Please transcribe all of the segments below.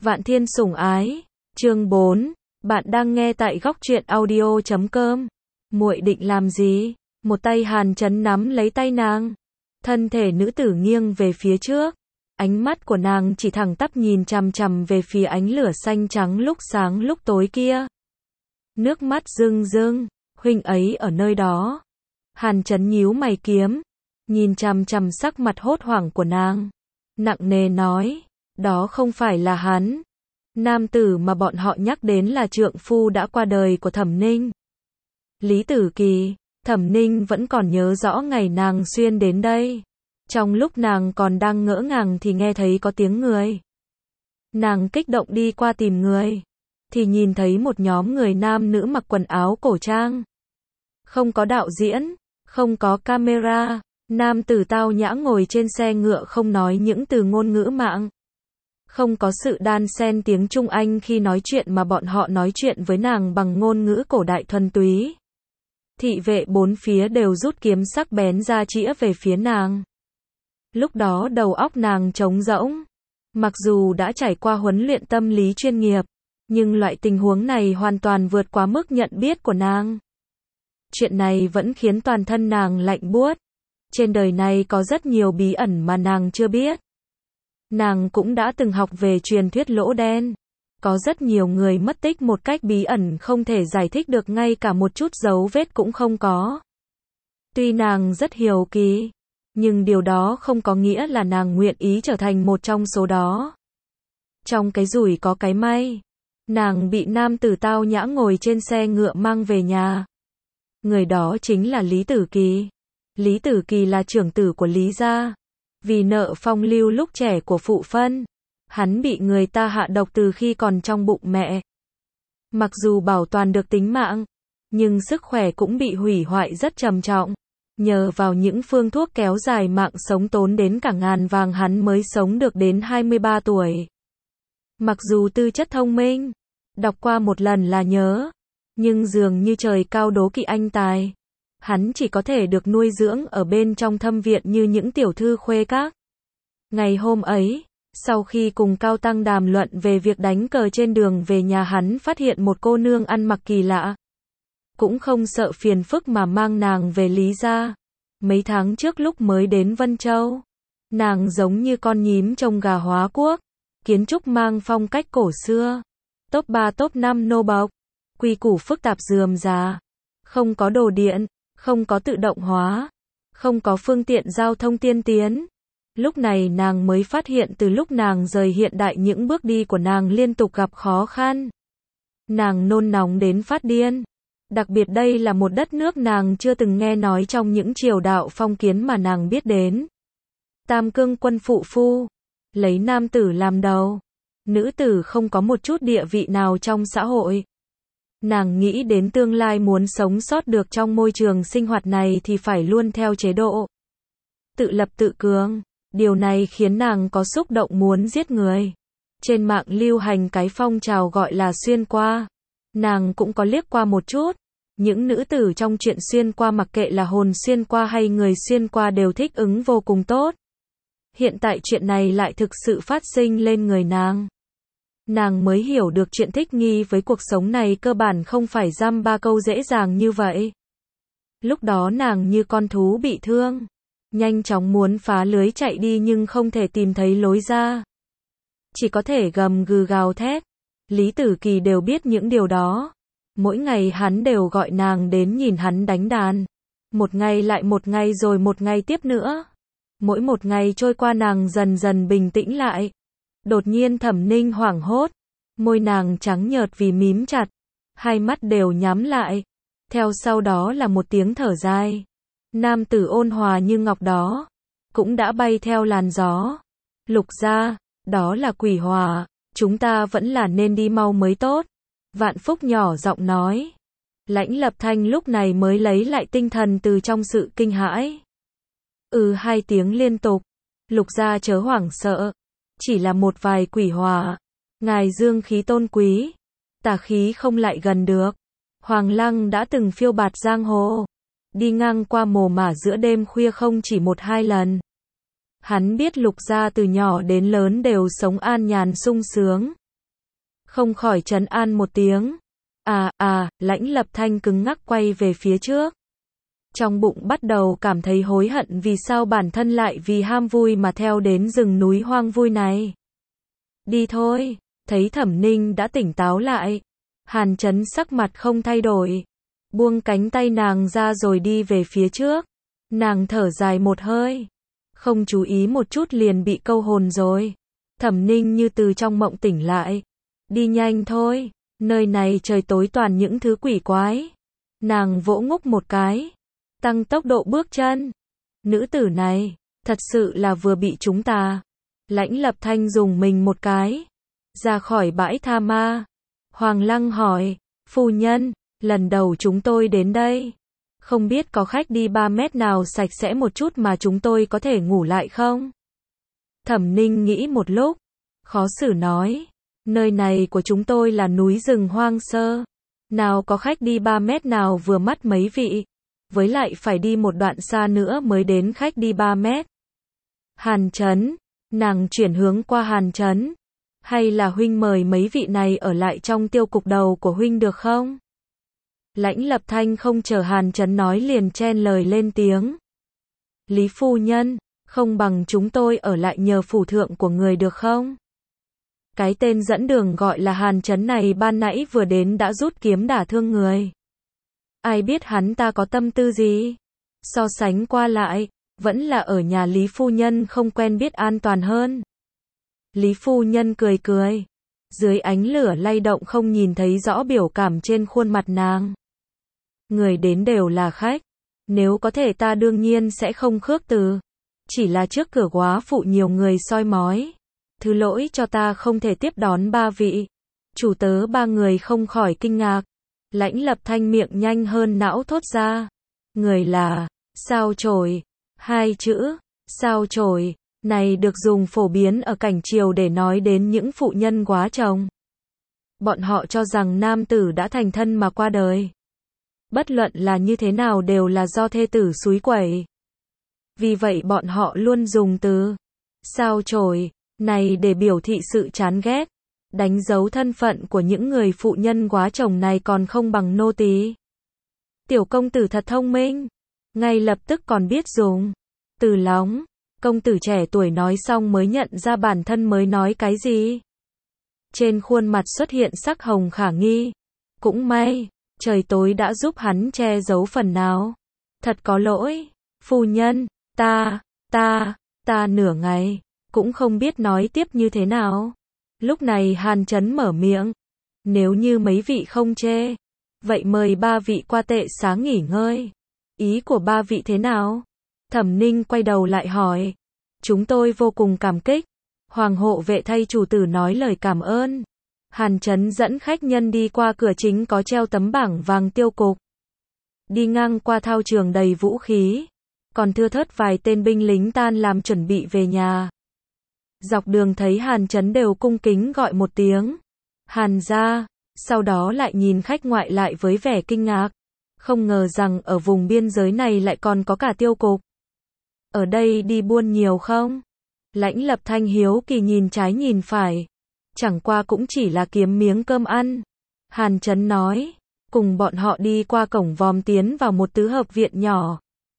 Vạn Thiên sủng ái, chương 4, bạn đang nghe tại góc truyện audio.com. Muội định làm gì? Một tay Hàn Chấn nắm lấy tay nàng. Thân thể nữ tử nghiêng về phía trước. Ánh mắt của nàng chỉ thẳng tắp nhìn chằm chằm về phía ánh lửa xanh trắng lúc sáng lúc tối kia. Nước mắt rưng rưng, huynh ấy ở nơi đó. Hàn Chấn nhíu mày kiếm, nhìn chằm chằm sắc mặt hốt hoảng của nàng. Nặng nề nói, đó không phải là hắn. Nam tử mà bọn họ nhắc đến là trượng phu đã qua đời của Thẩm Ninh. Lý Tử Kỳ, Thẩm Ninh vẫn còn nhớ rõ ngày nàng xuyên đến đây. Trong lúc nàng còn đang ngỡ ngàng thì nghe thấy có tiếng người. Nàng kích động đi qua tìm người, thì nhìn thấy một nhóm người nam nữ mặc quần áo cổ trang. Không có đạo diễn, không có camera, nam tử tao nhã ngồi trên xe ngựa không nói những từ ngôn ngữ mạng. Không có sự đan xen tiếng Trung Anh khi nói chuyện mà bọn họ nói chuyện với nàng bằng ngôn ngữ cổ đại thuần túy. Thị vệ bốn phía đều rút kiếm sắc bén ra chĩa về phía nàng. Lúc đó đầu óc nàng trống rỗng. Mặc dù đã trải qua huấn luyện tâm lý chuyên nghiệp, nhưng loại tình huống này hoàn toàn vượt quá mức nhận biết của nàng. Chuyện này vẫn khiến toàn thân nàng lạnh buốt. Trên đời này có rất nhiều bí ẩn mà nàng chưa biết. Nàng cũng đã từng học về truyền thuyết lỗ đen. Có rất nhiều người mất tích một cách bí ẩn không thể giải thích được, ngay cả một chút dấu vết cũng không có. Tuy nàng rất hiếu kỳ, nhưng điều đó không có nghĩa là nàng nguyện ý trở thành một trong số đó. Trong cái rủi có cái may, nàng bị nam tử tao nhã ngồi trên xe ngựa mang về nhà. Người đó chính là Lý Tử Kỳ. Lý Tử Kỳ là trưởng tử của Lý gia. Vì nợ phong lưu lúc trẻ của phụ thân, hắn bị người ta hạ độc từ khi còn trong bụng mẹ. Mặc dù bảo toàn được tính mạng, nhưng sức khỏe cũng bị hủy hoại rất trầm trọng. Nhờ vào những phương thuốc kéo dài mạng sống tốn đến cả ngàn vàng hắn mới sống được đến 23 tuổi. Mặc dù tư chất thông minh, đọc qua một lần là nhớ, nhưng dường như trời cao đố kỵ anh tài. Hắn chỉ có thể được nuôi dưỡng ở bên trong thâm viện như những tiểu thư khuê các. Ngày hôm ấy, sau khi cùng Cao Tăng đàm luận về việc đánh cờ trên đường về nhà, hắn phát hiện một cô nương ăn mặc kỳ lạ. Cũng không sợ phiền phức mà mang nàng về Lý gia. Mấy tháng trước lúc mới đến Vân Châu, nàng giống như con nhím trông gà hóa quốc, kiến trúc mang phong cách cổ xưa. Top 3 top 5 nô bộc, quy củ phức tạp rườm rà, không có đồ điện, không có tự động hóa, không có phương tiện giao thông tiên tiến. Lúc này nàng mới phát hiện từ lúc nàng rời hiện đại những bước đi của nàng liên tục gặp khó khăn. Nàng nôn nóng đến phát điên. Đặc biệt đây là một đất nước nàng chưa từng nghe nói trong những triều đạo phong kiến mà nàng biết đến. Tam cương quân phụ phu, lấy nam tử làm đầu. Nữ tử không có một chút địa vị nào trong xã hội. Nàng nghĩ đến tương lai muốn sống sót được trong môi trường sinh hoạt này thì phải luôn theo chế độ tự lập tự cường. Điều này khiến nàng có xúc động muốn giết người. Trên mạng lưu hành cái phong trào gọi là xuyên qua. Nàng cũng có liếc qua một chút. Những nữ tử trong chuyện xuyên qua, mặc kệ là hồn xuyên qua hay người xuyên qua, đều thích ứng vô cùng tốt. Hiện tại chuyện này lại thực sự phát sinh lên người nàng. Nàng mới hiểu được chuyện thích nghi với cuộc sống này cơ bản không phải dăm ba câu dễ dàng như vậy. Lúc đó nàng như con thú bị thương, nhanh chóng muốn phá lưới chạy đi nhưng không thể tìm thấy lối ra. Chỉ có thể gầm gừ gào thét. Lý Tử Kỳ đều biết những điều đó. Mỗi ngày hắn đều gọi nàng đến nhìn hắn đánh đàn. Một ngày lại một ngày rồi một ngày tiếp nữa. Mỗi một ngày trôi qua nàng dần dần bình tĩnh lại. Đột nhiên Thẩm Ninh hoảng hốt. Môi nàng trắng nhợt vì mím chặt. Hai mắt đều nhắm lại. Theo sau đó là một tiếng thở dài. Nam tử ôn hòa như ngọc đó cũng đã bay theo làn gió. Lục gia, đó là quỷ hỏa. Chúng ta vẫn là nên đi mau mới tốt. Vạn Phúc nhỏ giọng nói. Lãnh Lập Thanh lúc này mới lấy lại tinh thần từ trong sự kinh hãi. Hai tiếng liên tục. Lục gia chớ hoảng sợ. Chỉ là một vài quỷ hỏa. Ngài dương khí tôn quý. Tà khí không lại gần được. Hoàng Lăng đã từng phiêu bạt giang hồ. Đi ngang qua mồ mả giữa đêm khuya không chỉ một hai lần. Hắn biết Lục gia từ nhỏ đến lớn đều sống an nhàn sung sướng. không khỏi trấn an một tiếng. Lãnh Lập Thanh cứng ngắc quay về phía trước. Trong bụng bắt đầu cảm thấy hối hận vì sao bản thân lại vì ham vui mà theo đến rừng núi hoang vui này. Đi thôi, thấy Thẩm Ninh đã tỉnh táo lại. Hàn Chấn sắc mặt không thay đổi. Buông cánh tay nàng ra rồi đi về phía trước. Nàng thở dài một hơi. Không chú ý một chút liền bị câu hồn rồi. Thẩm Ninh như từ trong mộng tỉnh lại. Đi nhanh thôi, nơi này trời tối toàn những thứ quỷ quái. Nàng vỗ ngúc một cái. Tăng tốc độ bước chân. Nữ tử này, thật sự là vừa bị chúng ta. Lãnh Lập Thanh dùng mình một cái. Ra khỏi bãi tha ma. Hoàng Lăng hỏi, phu nhân, lần đầu chúng tôi đến đây. Không biết có khách đi 3 mét nào sạch sẽ một chút mà chúng tôi có thể ngủ lại không? Thẩm Ninh nghĩ một lúc. Khó xử nói. Nơi này của chúng tôi là núi rừng hoang sơ. Nào có khách đi 3 mét nào vừa mắt mấy vị. Với lại phải đi một đoạn xa nữa mới đến khách đi 3 mét. Hàn Chấn. Nàng chuyển hướng qua Hàn Chấn. Hay là huynh mời mấy vị này ở lại trong tiêu cục đầu của huynh được không? Lãnh Lập Thanh không chờ Hàn Chấn nói liền chen lời lên tiếng. Lý phu nhân, không bằng chúng tôi ở lại nhờ phủ thượng của người được không? Cái tên dẫn đường gọi là Hàn Chấn này ban nãy vừa đến đã rút kiếm đả thương người. Ai biết hắn ta có tâm tư gì? So sánh qua lại, vẫn là ở nhà Lý phu nhân không quen biết an toàn hơn. Lý phu nhân cười cười. Dưới ánh lửa lay động không nhìn thấy rõ biểu cảm trên khuôn mặt nàng. Người đến đều là khách. Nếu có thể ta đương nhiên sẽ không khước từ. Chỉ là trước cửa góa phụ nhiều người soi mói. Thứ lỗi cho ta không thể tiếp đón 3 vị. Chủ tớ 3 người không khỏi kinh ngạc. Lãnh Lập Thanh miệng nhanh hơn não thốt ra. Người là, sao chổi. 2 chữ, sao chổi. Này được dùng phổ biến ở cảnh triều để nói đến những phụ nhân quá chồng. Bọn họ cho rằng nam tử đã thành thân mà qua đời. Bất luận là như thế nào đều là do thê tử xúi quẩy. Vì vậy bọn họ luôn dùng từ sao chổi này để biểu thị sự chán ghét, đánh dấu thân phận của những người phụ nhân quá chồng này còn không bằng nô tỳ. Tiểu công tử thật thông minh, ngay lập tức còn biết dùng từ lóng. Công tử trẻ tuổi nói xong mới nhận ra bản thân mới nói cái gì. Trên khuôn mặt xuất hiện sắc hồng khả nghi. Cũng may, trời tối đã giúp hắn che giấu phần nào. Thật có lỗi, phu nhân, ta nửa ngày, cũng không biết nói tiếp như thế nào. Lúc này Hàn Chấn mở miệng. Nếu như mấy vị không chê, vậy mời 3 vị qua tệ xá nghỉ ngơi. Ý của 3 vị thế nào? Thẩm Ninh quay đầu lại hỏi. Chúng tôi vô cùng cảm kích. Hoàng hộ vệ thay chủ tử nói lời cảm ơn. Hàn Chấn dẫn khách nhân đi qua cửa chính có treo tấm bảng vàng tiêu cục. Đi ngang qua thao trường đầy vũ khí. Còn thưa thớt vài tên binh lính tan làm chuẩn bị về nhà. Dọc đường thấy Hàn Chấn đều cung kính gọi một tiếng. Hàn gia, sau đó lại nhìn khách ngoại lại với vẻ kinh ngạc. Không ngờ rằng ở vùng biên giới này lại còn có cả tiêu cục. Ở đây đi buôn nhiều không? Lãnh Lập Thanh hiếu kỳ nhìn trái nhìn phải. Chẳng qua cũng chỉ là kiếm miếng cơm ăn. Hàn Chấn nói, cùng bọn họ đi qua cổng vòm tiến vào một tứ hợp viện nhỏ.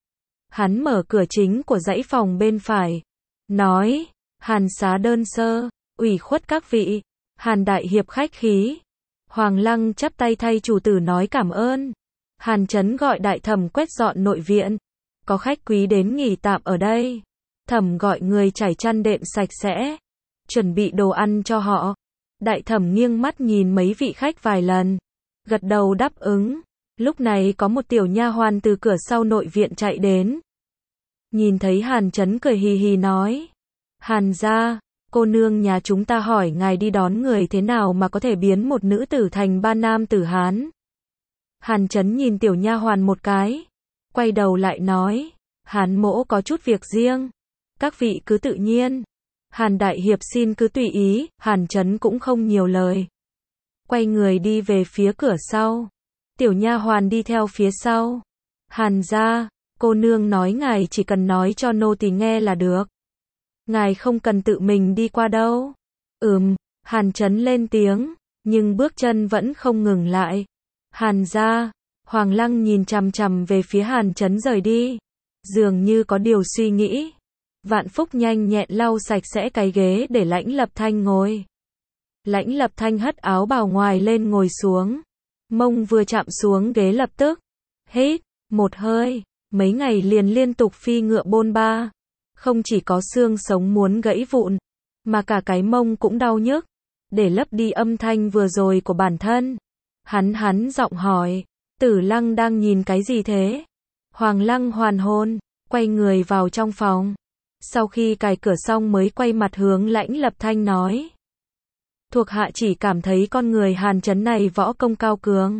Hắn mở cửa chính của dãy phòng bên phải. Nói, Hàn xá đơn sơ, ủy khuất các vị. Hàn đại hiệp khách khí. Hoàng Lăng chắp tay thay chủ tử nói cảm ơn. Hàn Chấn gọi đại thẩm quét dọn nội viện. Có khách quý đến nghỉ tạm ở đây. Thẩm gọi người trải chăn đệm sạch sẽ. Chuẩn bị đồ ăn cho họ. Đại thẩm nghiêng mắt nhìn mấy vị khách vài lần. Gật đầu đáp ứng. Lúc này có một tiểu nha hoàn từ cửa sau nội viện chạy đến. Nhìn thấy Hàn Chấn cười hì hì nói. Hàn gia, cô nương nhà chúng ta hỏi ngài đi đón người thế nào mà có thể biến một nữ tử thành 3 nam tử Hán. Hàn Chấn nhìn tiểu nha hoàn một cái. Quay đầu lại nói. Hán mỗ có chút việc riêng. Các vị cứ tự nhiên. Hàn đại hiệp xin cứ tùy ý. Hàn Chấn cũng không nhiều lời. Quay người đi về phía cửa sau. Tiểu nha hoàn đi theo phía sau. Hàn gia, cô nương nói ngài chỉ cần nói cho nô tỳ nghe là được. Ngài không cần tự mình đi qua đâu. Hàn Chấn lên tiếng. nhưng bước chân vẫn không ngừng lại. Hàn gia, Hoàng Lăng nhìn chằm chằm về phía Hàn Chấn rời đi, dường như có điều suy nghĩ. Vạn Phúc nhanh nhẹn lau sạch sẽ cái ghế để Lãnh Lập Thanh ngồi. Lãnh Lập Thanh hất áo bào ngoài lên ngồi xuống. Mông vừa chạm xuống ghế lập tức hít một hơi, mấy ngày liền liên tục phi ngựa bôn ba. Không chỉ có xương sống muốn gãy vụn, mà cả cái mông cũng đau nhức. Để lấp đi âm thanh vừa rồi của bản thân, hắn giọng hỏi, Tử Lăng đang nhìn cái gì thế? Hoàng Lăng hoàn hồn, quay người vào trong phòng. Sau khi cài cửa xong mới quay mặt hướng Lãnh Lập Thanh nói. Thuộc hạ chỉ cảm thấy con người Hàn Chấn này võ công cao cường.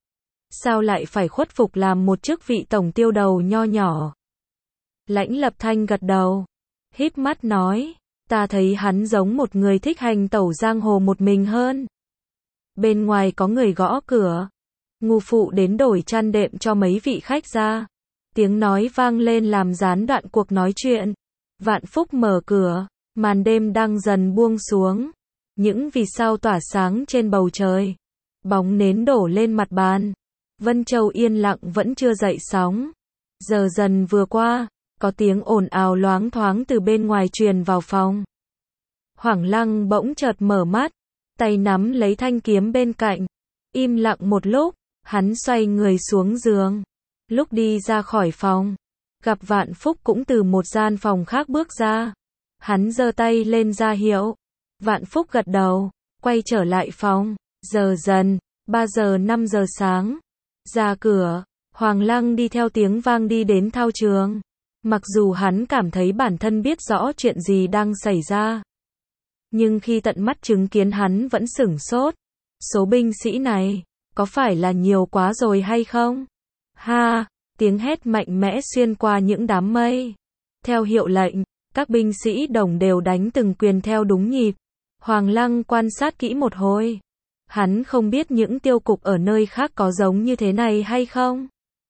Sao lại phải khuất phục làm một chức vị tổng tiêu đầu nho nhỏ? Lãnh Lập Thanh gật đầu, híp mắt nói, ta thấy hắn giống một người thích hành tẩu giang hồ một mình hơn. Bên ngoài có người gõ cửa. Ngu phụ đến đổi chăn đệm cho mấy vị khách ra. Tiếng nói vang lên làm gián đoạn cuộc nói chuyện. Vạn Phúc mở cửa, màn đêm đang dần buông xuống. Những vì sao tỏa sáng trên bầu trời. Bóng nến đổ lên mặt bàn. Vân Châu yên lặng vẫn chưa dậy sóng. Giờ dần vừa qua, có tiếng ồn ào loáng thoáng từ bên ngoài truyền vào phòng. Hoàng Lăng bỗng chợt mở mắt, tay nắm lấy thanh kiếm bên cạnh. Im lặng một lúc, hắn xoay người xuống giường. Lúc đi ra khỏi phòng, gặp Vạn Phúc cũng từ một gian phòng khác bước ra. Hắn giơ tay lên ra hiệu. Vạn Phúc gật đầu, quay trở lại phòng. Giờ dần, 3 giờ 5 giờ sáng. Ra cửa, Hoàng Lăng đi theo tiếng vang đi đến thao trường. Mặc dù hắn cảm thấy bản thân biết rõ chuyện gì đang xảy ra, nhưng khi tận mắt chứng kiến hắn vẫn sửng sốt. Số binh sĩ này, có phải là nhiều quá rồi hay không? Ha, tiếng hét mạnh mẽ xuyên qua những đám mây. Theo hiệu lệnh, các binh sĩ đồng đều đánh từng quyền theo đúng nhịp. Hoàng Lăng quan sát kỹ một hồi. Hắn không biết những tiêu cục ở nơi khác có giống như thế này hay không.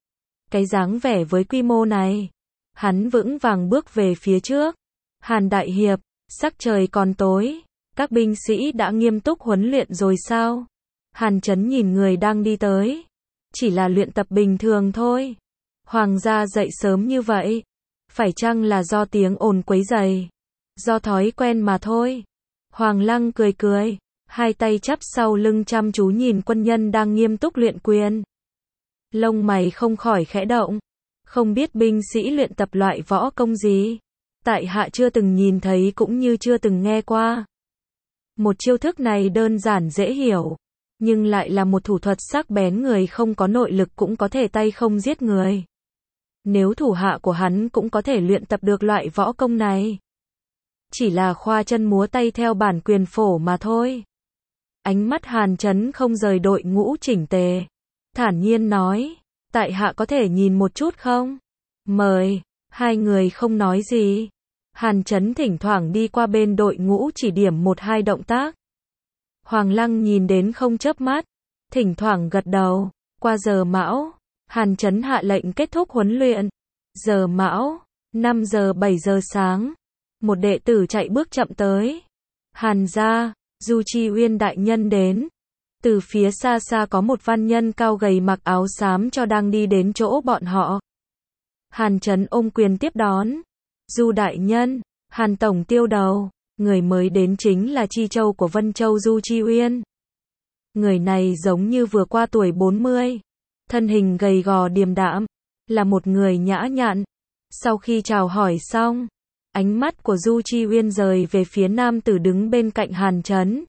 Cái dáng vẻ với quy mô này. Hắn vững vàng bước về phía trước. Hàn đại hiệp, sắc trời còn tối. Các binh sĩ đã nghiêm túc huấn luyện rồi sao? Hàn Chấn nhìn người đang đi tới. Chỉ là luyện tập bình thường thôi. Hoàng gia dậy sớm như vậy. Phải chăng là do tiếng ồn quấy rầy? Do thói quen mà thôi. Hoàng Lăng cười cười. Hai tay chắp sau lưng chăm chú nhìn quân nhân đang nghiêm túc luyện quyền. Lông mày không khỏi khẽ động. Không biết binh sĩ luyện tập loại võ công gì. Tại hạ chưa từng nhìn thấy cũng như chưa từng nghe qua. Một chiêu thức này đơn giản dễ hiểu, nhưng lại là một thủ thuật sắc bén, người không có nội lực cũng có thể tay không giết người. Nếu thủ hạ của hắn cũng có thể luyện tập được loại võ công này, chỉ là khoa chân múa tay theo bản quyền phổ mà thôi. Ánh mắt Hàn Chấn không rời đội ngũ chỉnh tề, thản nhiên nói, tại hạ có thể nhìn một chút không? Mời. Hai người không nói gì. Hàn Chấn thỉnh thoảng đi qua bên đội ngũ chỉ điểm một hai động tác. Hoàng Lăng nhìn đến không chớp mắt, thỉnh thoảng gật đầu. Qua giờ mão, Hàn Chấn hạ lệnh kết thúc huấn luyện. Giờ mão, 5 giờ 7 giờ sáng. Một đệ tử chạy bước chậm tới. Hàn gia, Du Chi Uyên đại nhân đến. Từ phía xa xa có một văn nhân cao gầy mặc áo xám cho đang đi đến chỗ bọn họ. Hàn Chấn ôm quyền tiếp đón. Du đại nhân, Hàn tổng tiêu đầu, người mới đến chính là Chi Châu của Vân Châu Du Chi Uyên. Người này giống như vừa qua tuổi 40, thân hình gầy gò điềm đạm, là một người nhã nhặn. Sau khi chào hỏi xong, ánh mắt của Du Chi Uyên rời về phía nam tử đứng bên cạnh Hàn Chấn.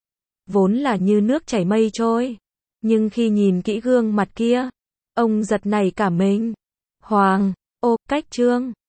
Vốn là như nước chảy mây trôi, nhưng khi nhìn kỹ gương mặt kia, ông giật nảy cả mình. Cách Trương,